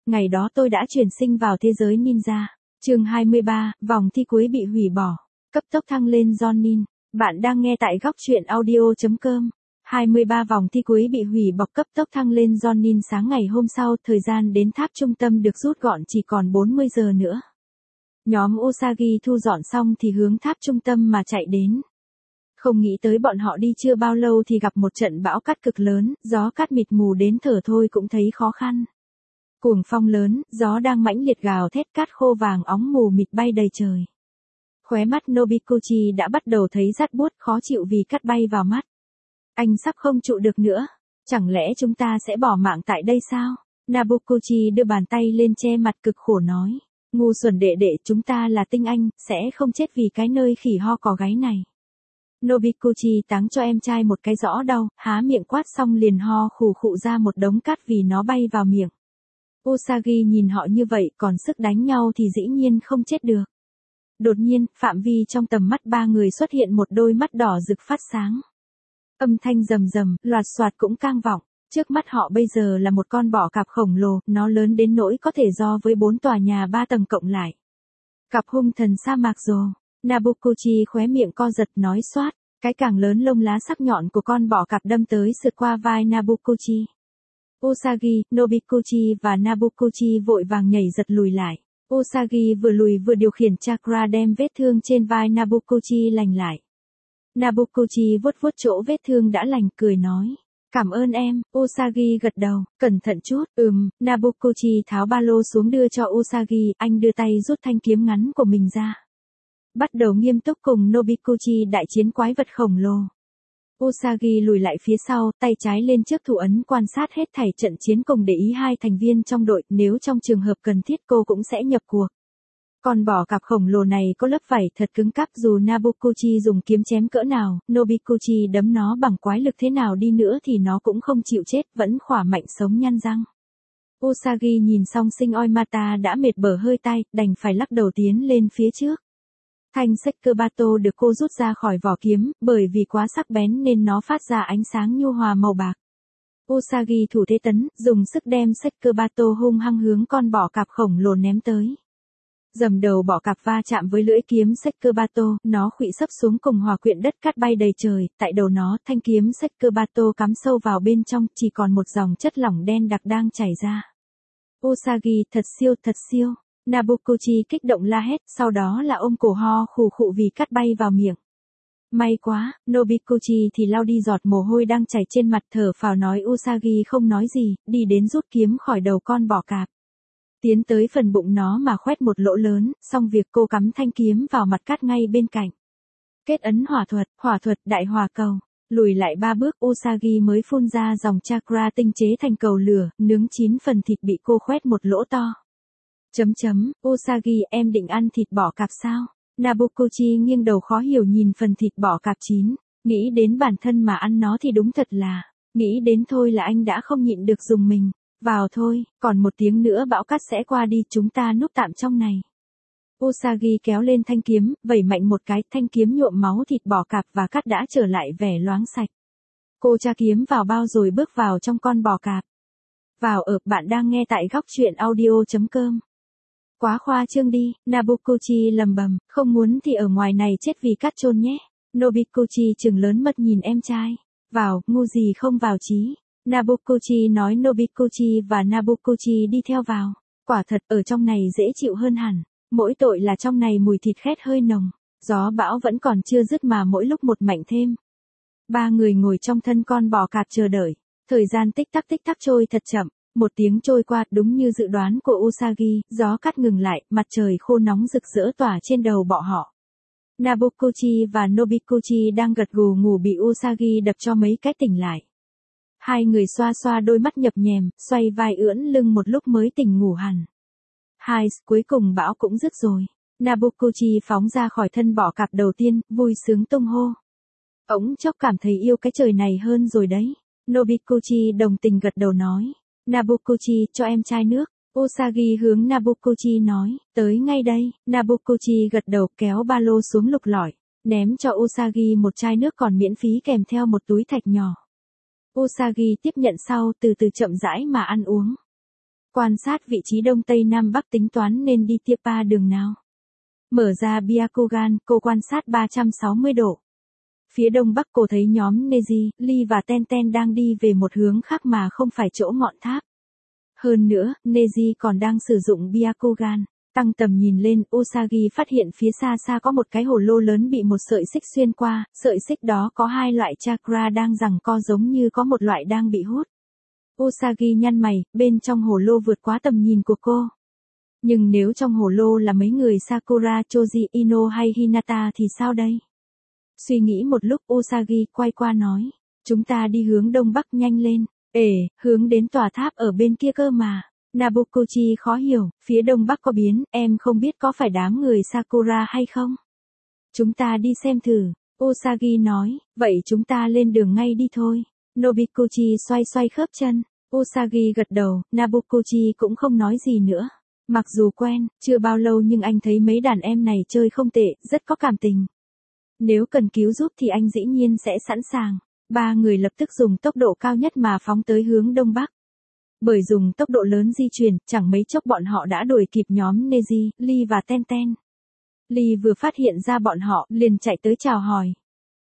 Ngày đó tôi đã chuyển sinh vào thế giới ninja. Chương 23, vòng thi cuối bị hủy bỏ. Cấp tốc thăng lên Jonin. Bạn đang nghe tại góc truyện audio.com. 23 vòng thi cuối bị hủy bỏ, cấp tốc thăng lên Jonin. Sáng ngày hôm sau, thời gian đến tháp trung tâm được rút gọn chỉ còn 40 giờ nữa. Nhóm Usagi thu dọn xong thì hướng tháp trung tâm mà chạy đến. Không nghĩ tới bọn họ đi chưa bao lâu thì gặp một trận bão cát cực lớn, gió cát mịt mù đến thở thôi cũng thấy khó khăn. Cuồng phong lớn, gió đang mãnh liệt gào thét, cát khô vàng óng mù mịt bay đầy trời. Khóe mắt Nobikuchi đã bắt đầu thấy rát buốt khó chịu vì cát bay vào mắt. Anh sắp không trụ được nữa. Chẳng lẽ chúng ta sẽ bỏ mạng tại đây sao? Nabukuchi đưa bàn tay lên che mặt cực khổ nói. Ngu xuẩn đệ đệ, chúng ta là tinh anh, sẽ không chết vì cái nơi khỉ ho có gáy này. Nobikuchi táng cho em trai một cái rõ đau, há miệng quát xong liền ho khù khụ ra một đống cát vì nó bay vào miệng. Usagi nhìn họ như vậy còn sức đánh nhau thì dĩ nhiên không chết được. Đột nhiên, phạm vi trong tầm mắt ba người xuất hiện một đôi mắt đỏ rực phát sáng. Âm thanh rầm rầm, loạt soạt cũng cang vọng. Trước mắt họ bây giờ là một con bọ cạp khổng lồ, nó lớn đến nỗi có thể so với 4 tòa nhà 3 tầng cộng lại. Cặp hung thần sa mạc rồ. Nabukuchi khóe miệng co giật nói xoát, cái càng lớn lông lá sắc nhọn của con bọ cạp đâm tới sượt qua vai Nabukuchi. Usagi, Nobikuchi và Nabukuchi vội vàng nhảy giật lùi lại. Usagi vừa lùi vừa điều khiển chakra đem vết thương trên vai Nabukuchi lành lại. Nabukuchi vuốt vuốt chỗ vết thương đã lành cười nói. Cảm ơn em, Usagi gật đầu, cẩn thận chút, Nabukuchi tháo ba lô xuống đưa cho Usagi, anh đưa tay rút thanh kiếm ngắn của mình ra. Bắt đầu nghiêm túc cùng Nobikuchi đại chiến quái vật khổng lồ. Usagi lùi lại phía sau, tay trái lên trước thủ ấn quan sát hết thảy trận chiến cùng để ý hai thành viên trong đội, nếu trong trường hợp cần thiết cô cũng sẽ nhập cuộc. Còn bọ cạp khổng lồ này có lớp vảy thật cứng cáp, dù Nabukuchi dùng kiếm chém cỡ nào, Nobikuchi đấm nó bằng quái lực thế nào đi nữa thì nó cũng không chịu chết, vẫn khỏa mạnh sống nhăn răng. Usagi nhìn xong sinh Oimata đã mệt bở hơi tay, đành phải lắc đầu tiến lên phía trước. Thanh Sekibato được cô rút ra khỏi vỏ kiếm, bởi vì quá sắc bén nên nó phát ra ánh sáng nhu hòa màu bạc. Usagi thủ thế tấn, dùng sức đem Sekibato hung hăng hướng con bọ cạp khổng lồ ném tới. Dầm đầu bọ cạp va chạm với lưỡi kiếm Sekibato, nó khuỵu sấp xuống cùng hòa quyện đất cát bay đầy trời, tại đầu nó thanh kiếm Sekibato cắm sâu vào bên trong, chỉ còn một dòng chất lỏng đen đặc đang chảy ra. Usagi, thật siêu. Nabukuchi kích động la hét, sau đó là ôm cổ ho khù khụ vì cát bay vào miệng. May quá, Nobikuchi thì lau đi giọt mồ hôi đang chảy trên mặt, thở phào nói. Usagi không nói gì, đi đến rút kiếm khỏi đầu con bọ cạp. Tiến tới phần bụng nó mà khoét một lỗ lớn, xong việc cô cắm thanh kiếm vào mặt cát ngay bên cạnh. Kết ấn hỏa thuật đại hỏa cầu. Lùi lại 3 bước, Usagi mới phun ra dòng chakra tinh chế thành cầu lửa, nướng chín phần thịt bị cô khoét một lỗ to. Usagi, em định ăn thịt bọ cạp sao? Nabukuchi nghiêng đầu khó hiểu nhìn phần thịt bọ cạp chín, nghĩ đến bản thân mà ăn nó thì đúng thật là, nghĩ đến thôi là anh đã không nhịn được dùng mình. Vào thôi, còn 1 tiếng nữa bão cát sẽ qua đi, chúng ta núp tạm trong này. Usagi kéo lên thanh kiếm, vẩy mạnh một cái, thanh kiếm nhuộm máu thịt bọ cạp và cát đã trở lại vẻ loáng sạch. Cô tra kiếm vào bao rồi bước vào trong con bọ cạp. Bạn đang nghe tại góc truyện audio.com. Quá khoa trương đi, Nabukuchi lầm bầm, không muốn thì ở ngoài này chết vì cát chôn nhé. Nobikuchi trừng lớn mắt nhìn em trai. Vào, ngu gì không vào chí. Nabukuchi nói. Nobikuchi và Nabukuchi đi theo vào. Quả thật ở trong này dễ chịu hơn hẳn. Mỗi tội là trong này mùi thịt khét hơi nồng. Gió bão vẫn còn chưa dứt mà mỗi lúc một mạnh thêm. 3 người ngồi trong thân con bò cạp chờ đợi. Thời gian tích tắc trôi thật chậm. 1 tiếng trôi qua, đúng như dự đoán của Usagi, gió cát ngừng lại, mặt trời khô nóng rực rỡ tỏa trên đầu bọ họ. Nabukuchi và Nobikuchi đang gật gù ngủ bị Usagi đập cho mấy cái tỉnh lại. Hai người xoa xoa đôi mắt nhập nhèm, xoay vai ưỡn lưng một lúc mới tỉnh ngủ hẳn. Cuối cùng bão cũng dứt rồi. Nabukuchi phóng ra khỏi thân bọ cạp đầu tiên, vui sướng tung hô. Ống chốc cảm thấy yêu cái trời này hơn rồi đấy. Nobikuchi đồng tình gật đầu nói. Nabukuchi, cho em chai nước. Usagi hướng Nabukuchi nói, tới ngay đây. Nabukuchi gật đầu kéo ba lô xuống lục lọi, ném cho Usagi một chai nước còn miễn phí kèm theo một túi thạch nhỏ. Usagi tiếp nhận sau từ từ chậm rãi mà ăn uống. Quan sát vị trí đông tây nam bắc tính toán nên đi tiếp ba đường nào. Mở ra Byakugan, cô quan sát 360 độ. Phía đông bắc cô thấy nhóm Neji, Lee và Tenten đang đi về một hướng khác mà không phải chỗ ngọn tháp. Hơn nữa, Neji còn đang sử dụng Byakugan. Tăng tầm nhìn lên, Usagi phát hiện phía xa xa có một cái hồ lô lớn bị một sợi xích xuyên qua, sợi xích đó có hai loại chakra đang giằng co giống như có một loại đang bị hút. Usagi nhăn mày, bên trong hồ lô vượt quá tầm nhìn của cô. Nhưng nếu trong hồ lô là mấy người Sakura, Choji, Ino hay Hinata thì sao đây? Suy nghĩ một lúc Usagi quay qua nói, chúng ta đi hướng đông bắc nhanh lên. Hướng đến tòa tháp ở bên kia cơ mà. Nabukochi khó hiểu, phía đông bắc có biến, em không biết có phải đám người Sakura hay không? Chúng ta đi xem thử, Usagi nói, vậy chúng ta lên đường ngay đi thôi. Nobikochi xoay xoay khớp chân, Usagi gật đầu, Nabukochi cũng không nói gì nữa. Mặc dù quen, chưa bao lâu nhưng anh thấy mấy đàn em này chơi không tệ, rất có cảm tình. Nếu cần cứu giúp thì anh dĩ nhiên sẽ sẵn sàng. Ba người lập tức dùng tốc độ cao nhất mà phóng tới hướng đông bắc. Bởi dùng tốc độ lớn di chuyển, chẳng mấy chốc bọn họ đã đuổi kịp nhóm Neji, Lee và Tenten. Lee vừa phát hiện ra bọn họ, liền chạy tới chào hỏi.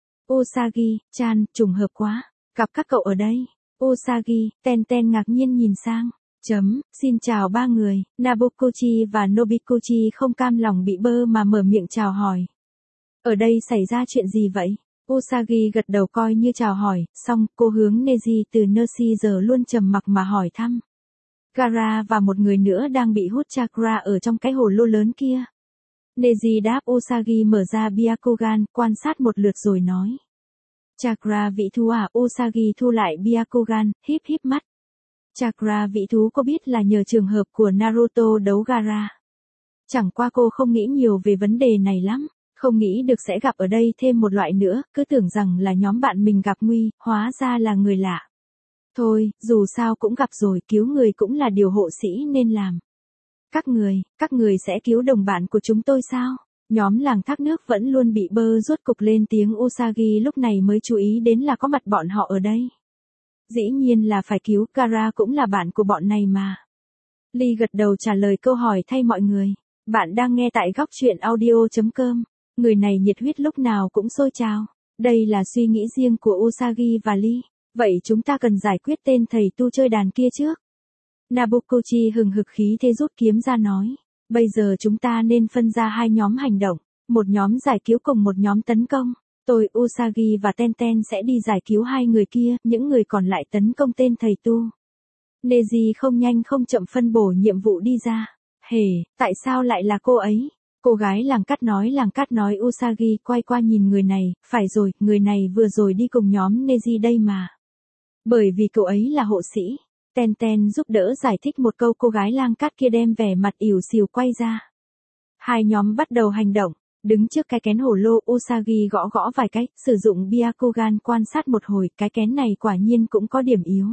Usagi-chan, trùng hợp quá, gặp các cậu ở đây. Usagi, Tenten ngạc nhiên nhìn sang. Xin chào ba người, Nabukochi và Nobikochi không cam lòng bị bơ mà mở miệng chào hỏi. Ở đây xảy ra chuyện gì vậy? Usagi gật đầu coi như chào hỏi, xong cô hướng Neji từ Nurse giờ luôn trầm mặc mà hỏi thăm. Gaara và một người nữa đang bị hút chakra ở trong cái hồ lô lớn kia. Neji đáp Usagi mở ra Byakugan, quan sát một lượt rồi nói. Chakra vị thú à? Usagi thu lại Byakugan, híp híp mắt. Chakra vị thú cô biết là nhờ trường hợp của Naruto đấu Gaara. Chẳng qua cô không nghĩ nhiều về vấn đề này lắm. Không nghĩ được sẽ gặp ở đây thêm một loại nữa, cứ tưởng rằng là nhóm bạn mình gặp nguy, hóa ra là người lạ. Thôi, dù sao cũng gặp rồi, cứu người cũng là điều hộ sĩ nên làm. Các người sẽ cứu đồng bạn của chúng tôi sao? Nhóm làng thác nước vẫn luôn bị bơ rốt cục lên tiếng. Usagi lúc này mới chú ý đến là có mặt bọn họ ở đây. Dĩ nhiên là phải cứu, Gaara cũng là bạn của bọn này mà. Lee gật đầu trả lời câu hỏi thay mọi người. Bạn đang nghe tại góc truyện audio.com. Người này nhiệt huyết lúc nào cũng sôi trào. Đây là suy nghĩ riêng của Usagi và Lee. Vậy chúng ta cần giải quyết tên thầy tu chơi đàn kia trước. Nabukochi hừng hực khí thế rút kiếm ra nói. Bây giờ chúng ta nên phân ra hai nhóm hành động. Một nhóm giải cứu cùng một nhóm tấn công. Tôi, Usagi và Tenten sẽ đi giải cứu hai người kia, những người còn lại tấn công tên thầy tu. Neji không nhanh không chậm phân bổ nhiệm vụ đi ra. Tại sao lại là cô ấy? Cô gái làng cắt nói Usagi quay qua nhìn người này, phải rồi, người này vừa rồi đi cùng nhóm Neji đây mà. Bởi vì cậu ấy là hộ sĩ. Tenten giúp đỡ giải thích một câu, cô gái lang cát kia đem vẻ mặt ỉu xìu quay ra. Hai nhóm bắt đầu hành động, đứng trước cái kén hổ lô, Usagi gõ gõ vài cái, sử dụng Byakugan quan sát một hồi, cái kén này quả nhiên cũng có điểm yếu.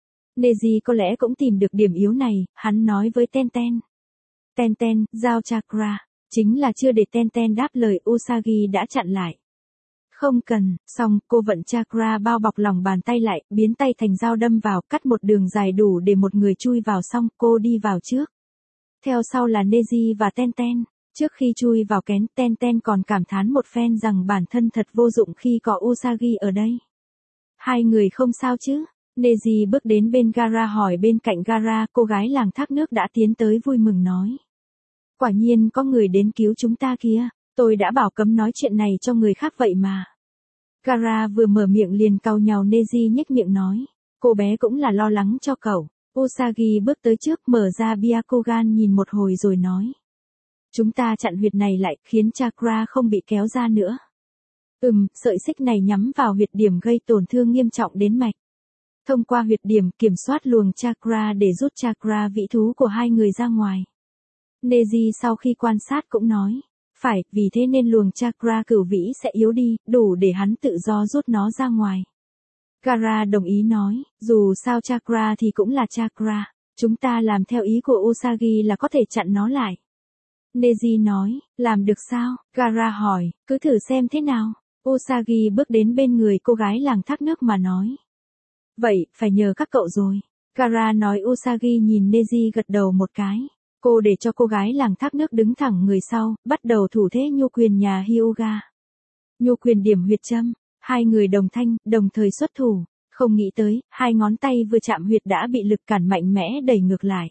Neji có lẽ cũng tìm được điểm yếu này, hắn nói với Tenten. Tenten, giao chakra. Chính là chưa để Tenten đáp lời, Usagi đã chặn lại. Không cần, xong, cô vận chakra bao bọc lòng bàn tay lại, biến tay thành dao đâm vào, cắt một đường dài đủ để một người chui vào, xong, cô đi vào trước. Theo sau là Neji và Tenten. Trước khi chui vào kén, Tenten còn cảm thán một phen rằng bản thân thật vô dụng khi có Usagi ở đây. Hai người không sao chứ? Neji bước đến bên Gaara hỏi bên cạnh Gaara, cô gái làng thác nước đã tiến tới vui mừng nói. Quả nhiên có người đến cứu chúng ta kìa, tôi đã bảo cấm nói chuyện này cho người khác vậy mà. Gaara vừa mở miệng liền cau nhàu. Neji nhếch miệng nói, cô bé cũng là lo lắng cho cậu. Usagi bước tới trước mở ra Byakugan nhìn một hồi rồi nói. Chúng ta chặn huyệt này lại, khiến chakra không bị kéo ra nữa. Sợi xích này nhắm vào huyệt điểm gây tổn thương nghiêm trọng đến mạch. Thông qua huyệt điểm kiểm soát luồng chakra để rút chakra vị thú của hai người ra ngoài. Neji sau khi quan sát cũng nói, phải, vì thế nên luồng chakra cửu vĩ sẽ yếu đi, đủ để hắn tự do rút nó ra ngoài. Gaara đồng ý nói, dù sao chakra thì cũng là chakra, chúng ta làm theo ý của Usagi là có thể chặn nó lại. Neji nói, làm được sao? Gaara hỏi, cứ thử xem thế nào. Usagi bước đến bên người cô gái làng thác nước mà nói. Vậy, phải nhờ các cậu rồi. Gaara nói. Usagi nhìn Neji gật đầu một cái. Cô để cho cô gái làng thác nước đứng thẳng người sau, bắt đầu thủ thế nhu quyền nhà Hyuga. Nhu quyền điểm huyệt châm, hai người đồng thanh, đồng thời xuất thủ. Không nghĩ tới, hai ngón tay vừa chạm huyệt đã bị lực cản mạnh mẽ đẩy ngược lại.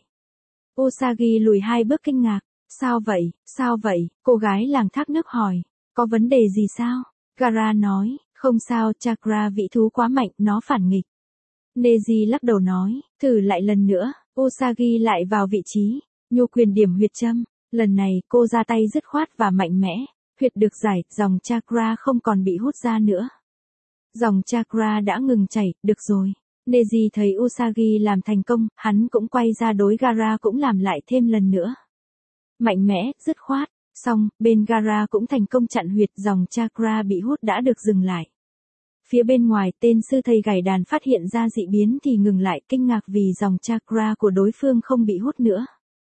Usagi lùi hai bước kinh ngạc. Sao vậy, sao vậy? Cô gái làng thác nước hỏi. Có vấn đề gì sao? Gaara nói, không sao, chakra vị thú quá mạnh, nó phản nghịch. Neji lắc đầu nói, thử lại lần nữa. Usagi lại vào vị trí, nhu quyền điểm huyệt châm. Lần này cô ra tay dứt khoát và mạnh mẽ. Huyệt được giải, dòng chakra không còn bị hút ra nữa. Dòng chakra đã ngừng chảy, được rồi. Neji thấy Usagi làm thành công, hắn cũng quay ra đối Gaara cũng làm lại thêm lần nữa. Mạnh mẽ, dứt khoát. Xong, bên Gaara cũng thành công chặn huyệt, dòng chakra bị hút đã được dừng lại. Phía bên ngoài, tên sư thầy gảy đàn phát hiện ra dị biến thì ngừng lại, kinh ngạc vì dòng chakra của đối phương không bị hút nữa.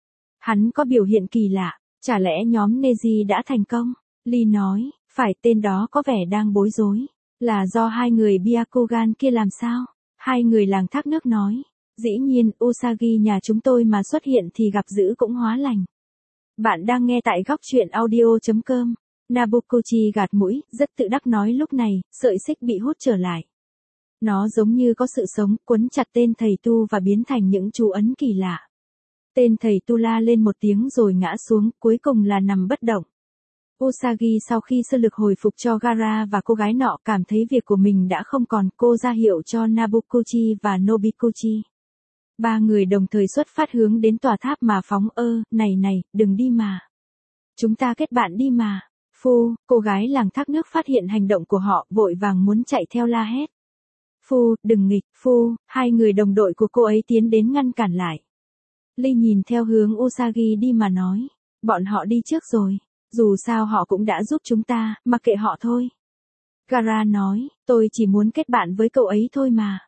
Hắn có biểu hiện kỳ lạ, chả lẽ nhóm Neji đã thành công? Lee nói, phải, tên đó có vẻ đang bối rối. Là do hai người Byakugan kia làm sao? Hai người làng thác nước nói. Dĩ nhiên, Usagi nhà chúng tôi mà xuất hiện thì gặp dữ cũng hóa lành. Bạn đang nghe tại góc truyện audio.com. Nabukochi gạt mũi, rất tự đắc nói lúc này, sợi xích bị hút trở lại. Nó giống như có sự sống, quấn chặt tên thầy tu và biến thành những chú ấn kỳ lạ. Tên thầy tu la lên một tiếng rồi ngã xuống, cuối cùng là nằm bất động. Usagi sau khi sơ lực hồi phục cho Gaara và cô gái nọ cảm thấy việc của mình đã không còn, cô ra hiệu cho Nabukochi và Nobikochi. Ba người đồng thời xuất phát hướng đến tòa tháp mà phóng. Này, đừng đi mà. Chúng ta kết bạn đi mà. Phu, cô gái làng thác nước phát hiện hành động của họ, vội vàng muốn chạy theo la hét. Phu, đừng nghịch, Phu, hai người đồng đội của cô ấy tiến đến ngăn cản lại. Lee nhìn theo hướng Usagi đi mà nói, bọn họ đi trước rồi, dù sao họ cũng đã giúp chúng ta, mặc kệ họ thôi. Gaara nói, tôi chỉ muốn kết bạn với cậu ấy thôi mà.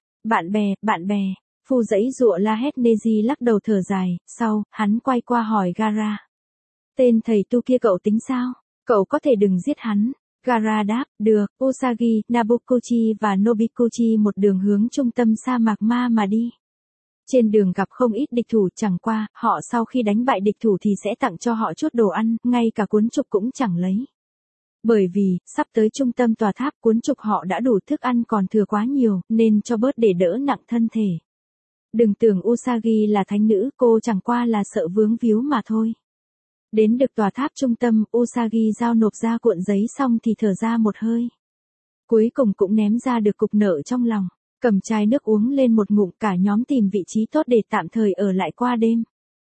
Bạn bè. Phu giãy giụa la hét. Neji lắc đầu thở dài, sau, hắn quay qua hỏi Gaara. Tên thầy tu kia cậu tính sao? Cậu có thể đừng giết hắn. Gaara đáp, được. Usagi, Nabukochi và Nobikochi một đường hướng trung tâm sa mạc ma mà đi. Trên đường gặp không ít địch thủ, chẳng qua, họ sau khi đánh bại địch thủ thì sẽ tặng cho họ chút đồ ăn, ngay cả cuốn trục cũng chẳng lấy. Bởi vì, sắp tới trung tâm tòa tháp, cuốn trục họ đã đủ thức ăn còn thừa quá nhiều, nên cho bớt để đỡ nặng thân thể. Đừng tưởng Usagi là thánh nữ, cô chẳng qua là sợ vướng víu mà thôi. Đến được tòa tháp trung tâm, Usagi giao nộp ra cuộn giấy xong thì thở ra một hơi. Cuối cùng cũng ném ra được cục nợ trong lòng, cầm chai nước uống lên một ngụm, cả nhóm tìm vị trí tốt để tạm thời ở lại qua đêm.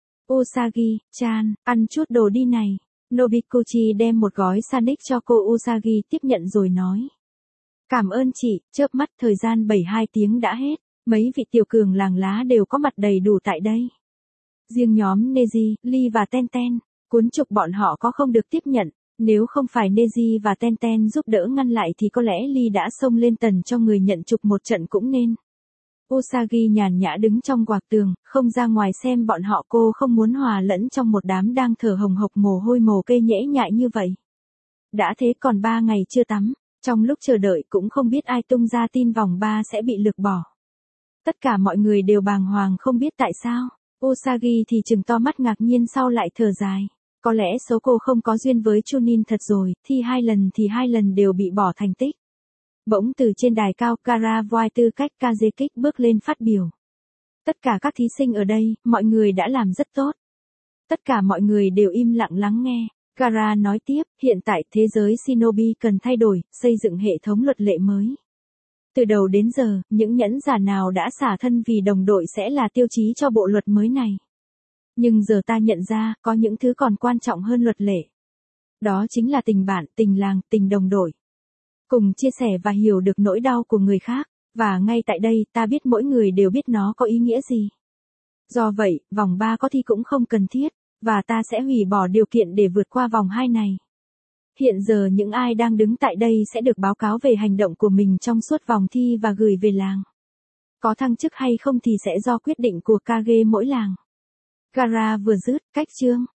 Usagi-chan, ăn chút đồ đi này. Nobikochi đem một gói sandwich cho cô. Usagi tiếp nhận rồi nói. Cảm ơn chị, chớp mắt thời gian 72 tiếng đã hết, mấy vị tiểu cường làng lá đều có mặt đầy đủ tại đây. Riêng nhóm Neji, Lee và Tenten, cuốn trục bọn họ có không được tiếp nhận, nếu không phải Neji và Tenten giúp đỡ ngăn lại thì có lẽ Lee đã xông lên tần cho người nhận trục một trận cũng nên. Usagi nhàn nhã đứng trong quạc tường, không ra ngoài xem bọn họ, cô không muốn hòa lẫn trong một đám đang thở hồng hộc mồ hôi mồ kê nhễ nhại như vậy. Đã thế còn 3 ngày chưa tắm, trong lúc chờ đợi cũng không biết ai tung ra tin vòng 3 sẽ bị lược bỏ. Tất cả mọi người đều bàng hoàng không biết tại sao. Usagi thì trừng to mắt ngạc nhiên, sau lại thở dài. Có lẽ số cô không có duyên với Chunin thật rồi, thi 2 lần đều bị bỏ thành tích. Bỗng từ trên đài cao, Gaara voi tư cách Kazekik bước lên phát biểu. Tất cả các thí sinh ở đây, mọi người đã làm rất tốt. Tất cả mọi người đều im lặng lắng nghe. Gaara nói tiếp, hiện tại thế giới Shinobi cần thay đổi, xây dựng hệ thống luật lệ mới. Từ đầu đến giờ, những nhẫn giả nào đã xả thân vì đồng đội sẽ là tiêu chí cho bộ luật mới này. Nhưng giờ ta nhận ra, có những thứ còn quan trọng hơn luật lệ. Đó chính là tình bạn, tình làng, tình đồng đội. Cùng chia sẻ và hiểu được nỗi đau của người khác, và ngay tại đây ta biết mỗi người đều biết nó có ý nghĩa gì. Do vậy, vòng 3 có thi cũng không cần thiết, và ta sẽ hủy bỏ điều kiện để vượt qua vòng 2 này. Hiện giờ những ai đang đứng tại đây sẽ được báo cáo về hành động của mình trong suốt vòng thi và gửi về làng. Có thăng chức hay không thì sẽ do quyết định của Kage mỗi làng. Gaara vừa dứt, cách chương.